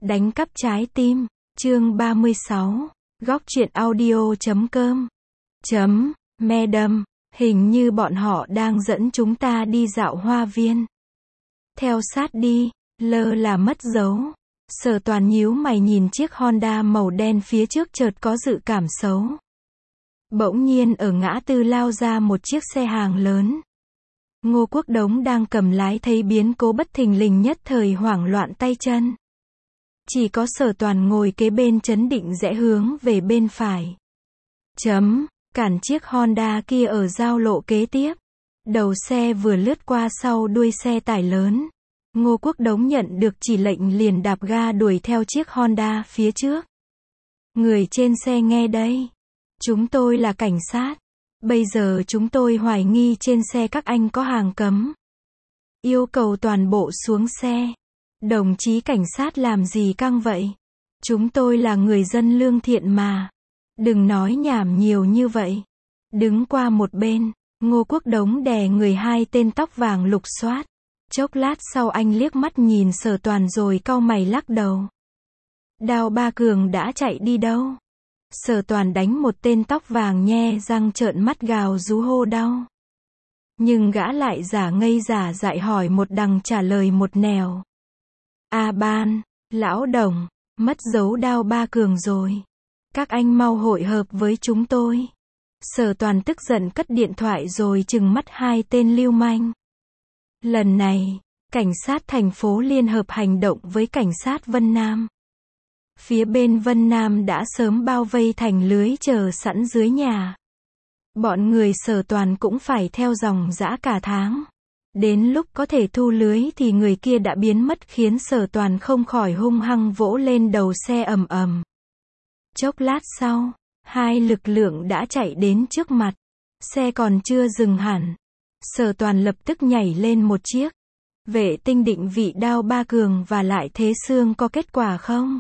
Đánh cắp trái tim, chương 36, góc truyện audio.com. Madam, hình như bọn họ đang dẫn chúng ta đi dạo hoa viên. Theo sát đi, lơ là mất dấu. Sở Toàn nhíu mày nhìn chiếc Honda màu đen phía trước chợt có dự cảm xấu. Bỗng nhiên ở ngã tư lao ra một chiếc xe hàng lớn. Ngô Quốc Đống đang cầm lái thấy biến cố bất thình lình nhất thời hoảng loạn tay chân. Chỉ có Sở Toàn ngồi kế bên trấn định rẽ hướng về bên phải. Cản chiếc Honda kia ở giao lộ kế tiếp. Đầu xe vừa lướt qua sau đuôi xe tải lớn. Ngô Quốc Đống nhận được chỉ lệnh liền đạp ga đuổi theo chiếc Honda phía trước. Người trên xe nghe đây. Chúng tôi là cảnh sát. Bây giờ chúng tôi hoài nghi trên xe các anh có hàng cấm. Yêu cầu toàn bộ xuống xe. Đồng chí cảnh sát làm gì căng vậy? Chúng tôi là người dân lương thiện mà. Đừng nói nhảm nhiều như vậy. Đứng qua một bên, Ngô Quốc Đống đè người hai tên tóc vàng lục xoát. Chốc lát sau anh liếc mắt nhìn Sở Toàn rồi cau mày lắc đầu. Đao Ba Cường đã chạy đi đâu? Sở Toàn đánh một tên tóc vàng nhe răng trợn mắt gào rú hô đau. Nhưng gã lại giả ngây giả dại hỏi một đằng trả lời một nẻo. A Ban, lão Đồng, mất dấu Đao Ba Cường rồi. Các anh mau hội hợp với chúng tôi. Sở Toàn tức giận cất điện thoại rồi trừng mắt hai tên lưu manh. Lần này, cảnh sát thành phố liên hợp hành động với cảnh sát Vân Nam. Phía bên Vân Nam đã sớm bao vây thành lưới chờ sẵn dưới nhà. Bọn người Sở Toàn cũng phải theo dòng dã cả tháng. Đến lúc có thể thu lưới thì người kia đã biến mất khiến Sở Toàn không khỏi hung hăng vỗ lên đầu xe ầm ầm. Chốc lát sau, hai lực lượng đã chạy đến trước mặt. Xe còn chưa dừng hẳn. Sở Toàn lập tức nhảy lên một chiếc. Vệ tinh định vị Đao Ba Cường và lại Thế Sương có kết quả không?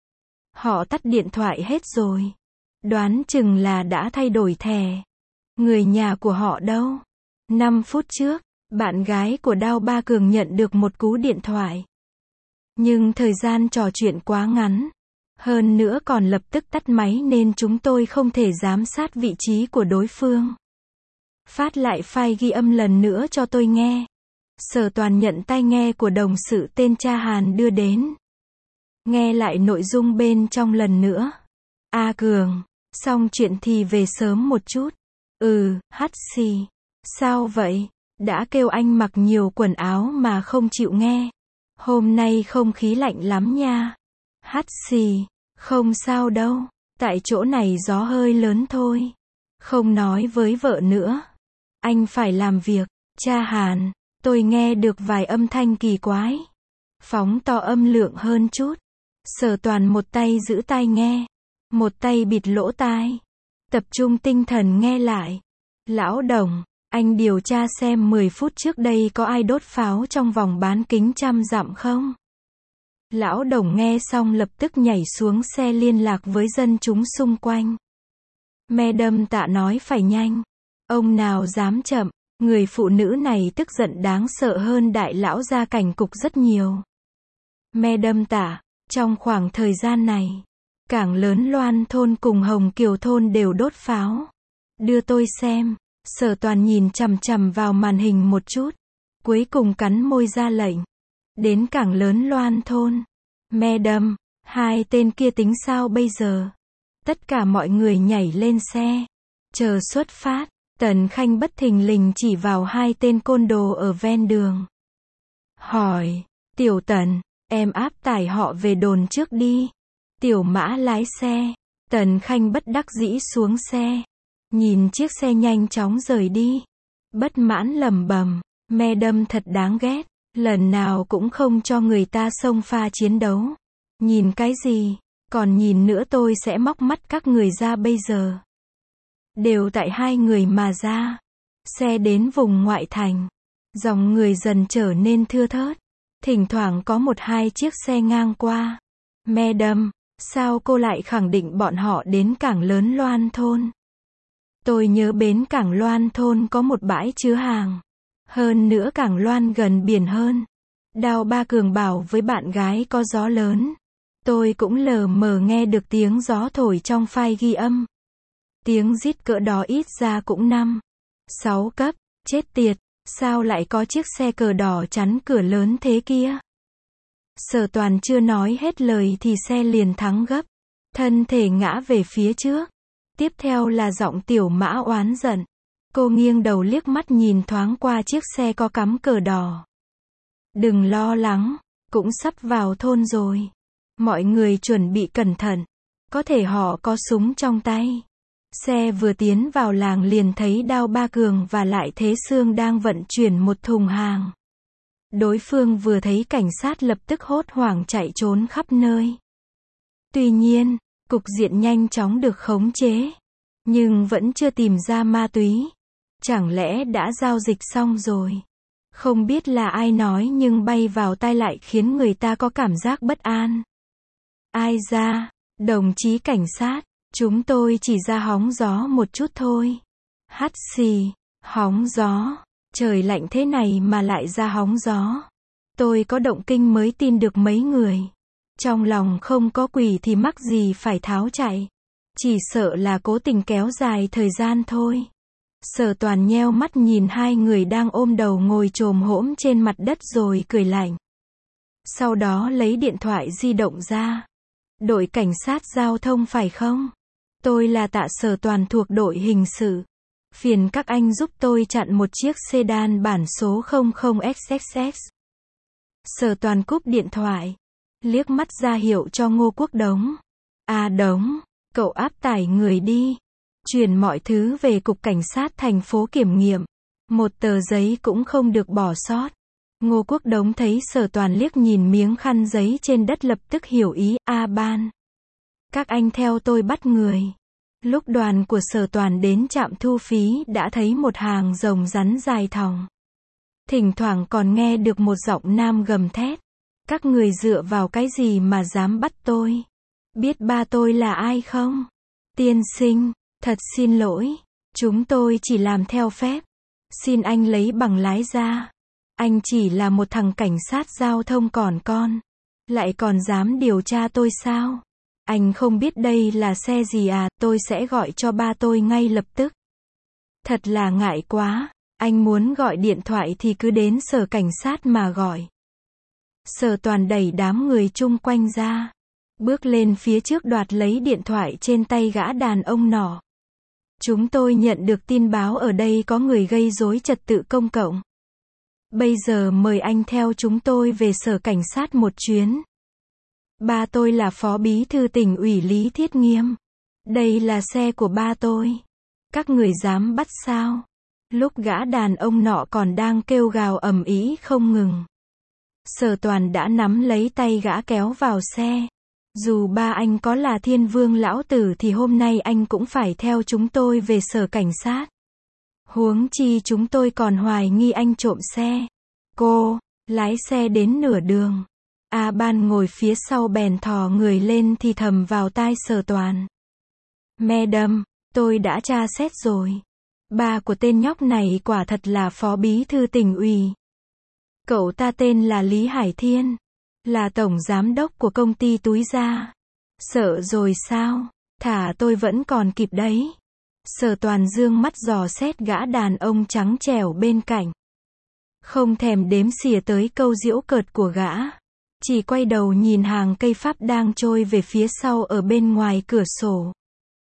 Họ tắt điện thoại hết rồi. Đoán chừng là đã thay đổi thẻ. Người nhà của họ đâu? 5 phút trước, bạn gái của Đao Ba Cường nhận được một cú điện thoại. Nhưng thời gian trò chuyện quá ngắn. Hơn nữa còn lập tức tắt máy nên chúng tôi không thể giám sát vị trí của đối phương. Phát lại file ghi âm lần nữa cho tôi nghe. Sở Toàn nhận tai nghe của đồng sự tên Cha Hàn đưa đến. Nghe lại nội dung bên trong lần nữa. A Cường, xong chuyện thì về sớm một chút. Hắt xì. Sao vậy? Đã kêu anh mặc nhiều quần áo mà không chịu nghe. Hôm nay không khí lạnh lắm nha. Hắt xì. Không sao đâu. Tại chỗ này gió hơi lớn thôi. Không nói với vợ nữa. Anh phải làm việc. Cha Hàn, tôi nghe được vài âm thanh kỳ quái. Phóng to âm lượng hơn chút. Sở Toàn một tay giữ tai nghe. Một tay bịt lỗ tai. Tập trung tinh thần nghe lại. Lão Đồng, anh điều tra xem 10 phút trước đây có ai đốt pháo trong vòng bán kính 100 dặm không? Lão Đồng nghe xong lập tức nhảy xuống xe liên lạc với dân chúng xung quanh. Madam Tạ nói phải nhanh. Ông nào dám chậm, người phụ nữ này tức giận đáng sợ hơn đại lão gia cảnh cục rất nhiều. Madam Tạ, trong khoảng thời gian này, Cảng Lớn Loan thôn cùng Hồng Kiều thôn đều đốt pháo. Đưa tôi xem. Sở Toàn nhìn chằm chằm vào màn hình một chút. Cuối cùng cắn môi ra lệnh. Đến Cảng Lớn Loan thôn. Madam, hai tên kia tính sao bây giờ? Tất cả mọi người nhảy lên xe. Chờ xuất phát. Tần Khanh bất thình lình chỉ vào hai tên côn đồ ở ven đường. Hỏi, Tiểu Tần, em áp tải họ về đồn trước đi. Tiểu Mã lái xe. Tần Khanh bất đắc dĩ xuống xe. Nhìn chiếc xe nhanh chóng rời đi. Bất mãn lẩm bẩm, Madam thật đáng ghét. Lần nào cũng không cho người ta xông pha chiến đấu. Nhìn cái gì? Còn nhìn nữa tôi sẽ móc mắt các người ra bây giờ. Đều tại hai người mà ra. Xe đến vùng ngoại thành. Dòng người dần trở nên thưa thớt. Thỉnh thoảng có một hai chiếc xe ngang qua. Madam, sao cô lại khẳng định bọn họ đến Cảng Lớn Loan thôn? Tôi nhớ bến Cảng Loan thôn có một bãi chứa hàng. Hơn nữa Cảng Loan gần biển hơn. Đao Ba Cường bảo với bạn gái có gió lớn. Tôi cũng lờ mờ nghe được tiếng gió thổi trong file ghi âm. Tiếng rít cỡ đó ít ra cũng 5, 6 cấp, chết tiệt, sao lại có chiếc xe cờ đỏ chắn cửa lớn thế kia? Sở Toàn chưa nói hết lời thì xe liền thắng gấp, thân thể ngã về phía trước. Tiếp theo là giọng Tiểu Mã oán giận. Cô nghiêng đầu liếc mắt nhìn thoáng qua chiếc xe có cắm cờ đỏ. Đừng lo lắng, cũng sắp vào thôn rồi. Mọi người chuẩn bị cẩn thận, có thể họ có súng trong tay. Xe vừa tiến vào làng liền thấy Đao Ba Cường và lại Thế Sương đang vận chuyển một thùng hàng. Đối phương vừa thấy cảnh sát lập tức hốt hoảng chạy trốn khắp nơi. Tuy nhiên, cục diện nhanh chóng được khống chế, nhưng vẫn chưa tìm ra ma túy. Chẳng lẽ đã giao dịch xong rồi? Không biết là ai nói nhưng bay vào tai lại khiến người ta có cảm giác bất an. Ai ra, đồng chí cảnh sát, chúng tôi chỉ ra hóng gió một chút thôi. Hắt xì, hóng gió, trời lạnh thế này mà lại ra hóng gió. Tôi có động kinh mới tin được mấy người. Trong lòng không có quỷ thì mắc gì phải tháo chạy. Chỉ sợ là cố tình kéo dài thời gian thôi. Sở Toàn nheo mắt nhìn hai người đang ôm đầu ngồi chồm hổm trên mặt đất rồi cười lạnh. Sau đó lấy điện thoại di động ra. Đội cảnh sát giao thông phải không? Tôi là Tạ Sở Toàn thuộc đội hình sự. Phiền các anh giúp tôi chặn một chiếc sedan bản số 00XXX. Sở Toàn cúp điện thoại. Liếc mắt ra hiệu cho Ngô Quốc Đống. À Đống, cậu áp tải người đi. Chuyển mọi thứ về cục cảnh sát thành phố kiểm nghiệm. Một tờ giấy cũng không được bỏ sót. Ngô Quốc Đống thấy Sở Toàn liếc nhìn miếng khăn giấy trên đất lập tức hiểu ý. A Ban, các anh theo tôi bắt người. Lúc đoàn của Sở Toàn đến trạm thu phí đã thấy một hàng rồng rắn dài thòng. Thỉnh thoảng còn nghe được một giọng nam gầm thét. Các người dựa vào cái gì mà dám bắt tôi? Biết ba tôi là ai không? Tiên sinh, thật xin lỗi. Chúng tôi chỉ làm theo phép. Xin anh lấy bằng lái ra. Anh chỉ là một thằng cảnh sát giao thông còn con. Lại còn dám điều tra tôi sao? Anh không biết đây là xe gì à? Tôi sẽ gọi cho ba tôi ngay lập tức. Thật là ngại quá. Anh muốn gọi điện thoại thì cứ đến sở cảnh sát mà gọi. Sở Toàn đẩy đám người chung quanh ra. Bước lên phía trước đoạt lấy điện thoại trên tay gã đàn ông nọ. Chúng tôi nhận được tin báo ở đây có người gây rối trật tự công cộng. Bây giờ mời anh theo chúng tôi về sở cảnh sát một chuyến. Ba tôi là phó bí thư tỉnh ủy Lý Thiết Nghiêm. Đây là xe của ba tôi. Các người dám bắt sao? Lúc gã đàn ông nọ còn đang kêu gào ầm ĩ không ngừng. Sở Toàn đã nắm lấy tay gã kéo vào xe. Dù ba anh có là Thiên Vương lão tử thì hôm nay anh cũng phải theo chúng tôi về sở cảnh sát. Huống chi chúng tôi còn hoài nghi anh trộm xe. Cô, lái xe đến nửa đường. A Ban ngồi phía sau bèn thò người lên thì thầm vào tai Sở Toàn. Madam, tôi đã tra xét rồi. Ba của tên nhóc này quả thật là phó bí thư tỉnh ủy. Cậu ta tên là Lý Hải Thiên. Là tổng giám đốc của công ty túi da. Sợ rồi sao? Thả tôi vẫn còn kịp đấy. Sở Toàn dương mắt dò xét gã đàn ông trắng trẻo bên cạnh. Không thèm đếm xỉa tới câu giễu cợt của gã. Chỉ quay đầu nhìn hàng cây pháp đang trôi về phía sau ở bên ngoài cửa sổ.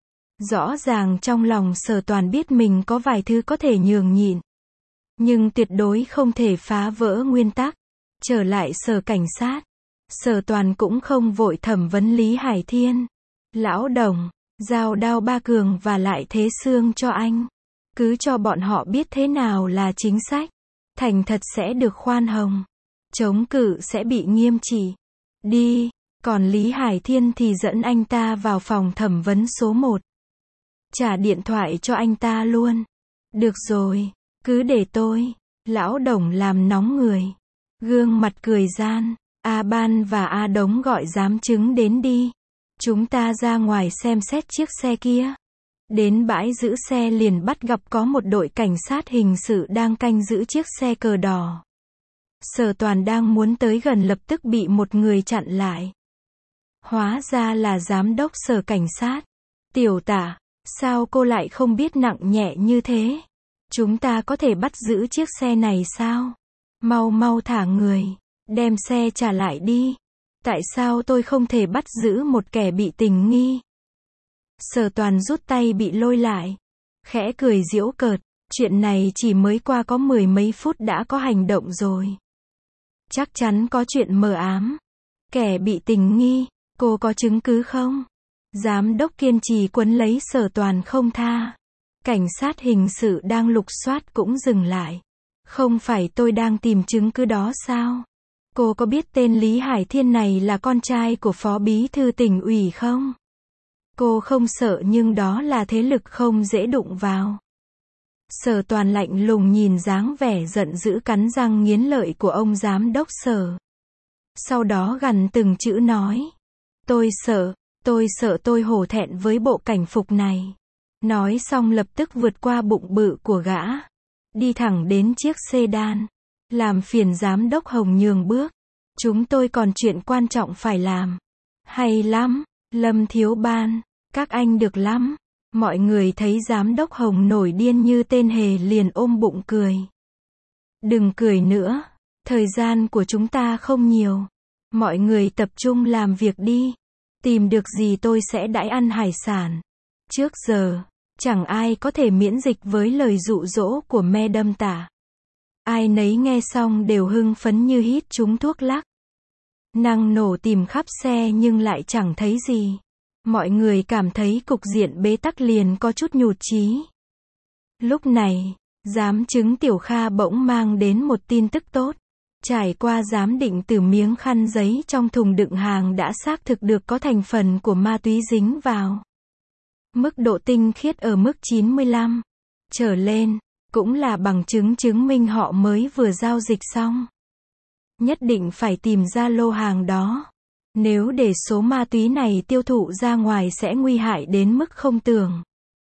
Rõ ràng trong lòng Sở Toàn biết mình có vài thứ có thể nhường nhịn. Nhưng tuyệt đối không thể phá vỡ nguyên tắc. Trở lại sở cảnh sát. Sở Toàn cũng không vội thẩm vấn Lý Hải Thiên. Lão Đồng, giao Đao Ba Cường và lại Thế Sương cho anh. Cứ cho bọn họ biết thế nào là chính sách. Thành thật sẽ được khoan hồng. Chống cự sẽ bị nghiêm trị. Đi. Còn Lý Hải Thiên thì dẫn anh ta vào phòng thẩm vấn số 1. Trả điện thoại cho anh ta luôn. Được rồi. Cứ để tôi. Lão Đồng làm nóng người. Gương mặt cười gian. A Ban và A Đống gọi giám chứng đến đi. Chúng ta ra ngoài xem xét chiếc xe kia. Đến bãi giữ xe liền bắt gặp có một đội cảnh sát hình sự đang canh giữ chiếc xe cờ đỏ. Sở Toàn đang muốn tới gần lập tức bị một người chặn lại. Hóa ra là giám đốc sở cảnh sát. Tiểu Tả, sao cô lại không biết nặng nhẹ như thế? Chúng ta có thể bắt giữ chiếc xe này sao? Mau mau thả người, đem xe trả lại đi. Tại sao tôi không thể bắt giữ một kẻ bị tình nghi? Sở Toàn rút tay bị lôi lại, khẽ cười giễu cợt, chuyện này chỉ mới qua có 10 mấy phút đã có hành động rồi. Chắc chắn có chuyện mờ ám. Kẻ bị tình nghi, cô có chứng cứ không? Giám đốc kiên trì quấn lấy Sở Toàn không tha. Cảnh sát hình sự đang lục soát cũng dừng lại. Không phải tôi đang tìm chứng cứ đó sao? Cô có biết tên Lý Hải Thiên này là con trai của phó bí thư tỉnh ủy không? Cô không sợ nhưng đó là thế lực không dễ đụng vào. Sở Toàn lạnh lùng nhìn dáng vẻ giận dữ cắn răng nghiến lợi của ông giám đốc Sở. Sau đó gằn từng chữ nói. Tôi sợ tôi hổ thẹn với bộ cảnh phục này. Nói xong lập tức vượt qua bụng bự của gã. Đi thẳng đến chiếc sedan. Làm phiền giám đốc Hồng nhường bước. Chúng tôi còn chuyện quan trọng phải làm. Hay lắm, Lâm Thiếu Ban. Các anh được lắm. Mọi người thấy giám đốc Hồng nổi điên như tên hề liền ôm bụng cười. Đừng cười nữa. Thời gian của chúng ta không nhiều. Mọi người tập trung làm việc đi. Tìm được gì tôi sẽ đãi ăn hải sản. Trước giờ, chẳng ai có thể miễn dịch với lời dụ dỗ của Madam Tả. Ai nấy nghe xong đều hưng phấn như hít trúng thuốc lắc. Năng nổ tìm khắp xe nhưng lại chẳng thấy gì. Mọi người cảm thấy cục diện bế tắc liền có chút nhụt chí. Lúc này, giám chứng Tiểu Kha bỗng mang đến một tin tức tốt. Trải qua giám định từ miếng khăn giấy trong thùng đựng hàng đã xác thực được có thành phần của ma túy dính vào. Mức độ tinh khiết ở mức 95 trở lên, cũng là bằng chứng chứng minh họ mới vừa giao dịch xong. Nhất định phải tìm ra lô hàng đó. Nếu để số ma túy này tiêu thụ ra ngoài sẽ nguy hại đến mức không tưởng.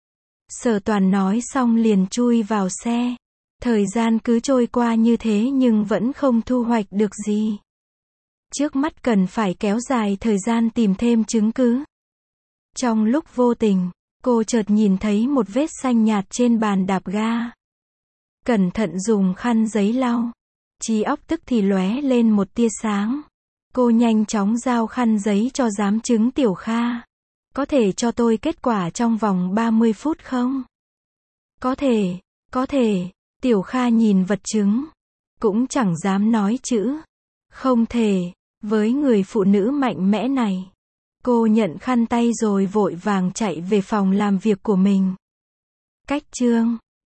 Sở Toàn nói xong liền chui vào xe. Thời gian cứ trôi qua như thế nhưng vẫn không thu hoạch được gì. Trước mắt cần phải kéo dài thời gian tìm thêm chứng cứ. Trong lúc vô tình, cô chợt nhìn thấy một vết xanh nhạt trên bàn đạp ga. Cẩn thận dùng khăn giấy lau. Trí óc tức thì lóe lên một tia sáng. Cô nhanh chóng giao khăn giấy cho giám chứng Tiểu Kha. Có thể cho tôi kết quả trong vòng 30 phút không? Có thể. Tiểu Kha nhìn vật chứng. Cũng chẳng dám nói chữ. Không thể. Với người phụ nữ mạnh mẽ này. Cô nhận khăn tay rồi vội vàng chạy về phòng làm việc của mình. Cách chương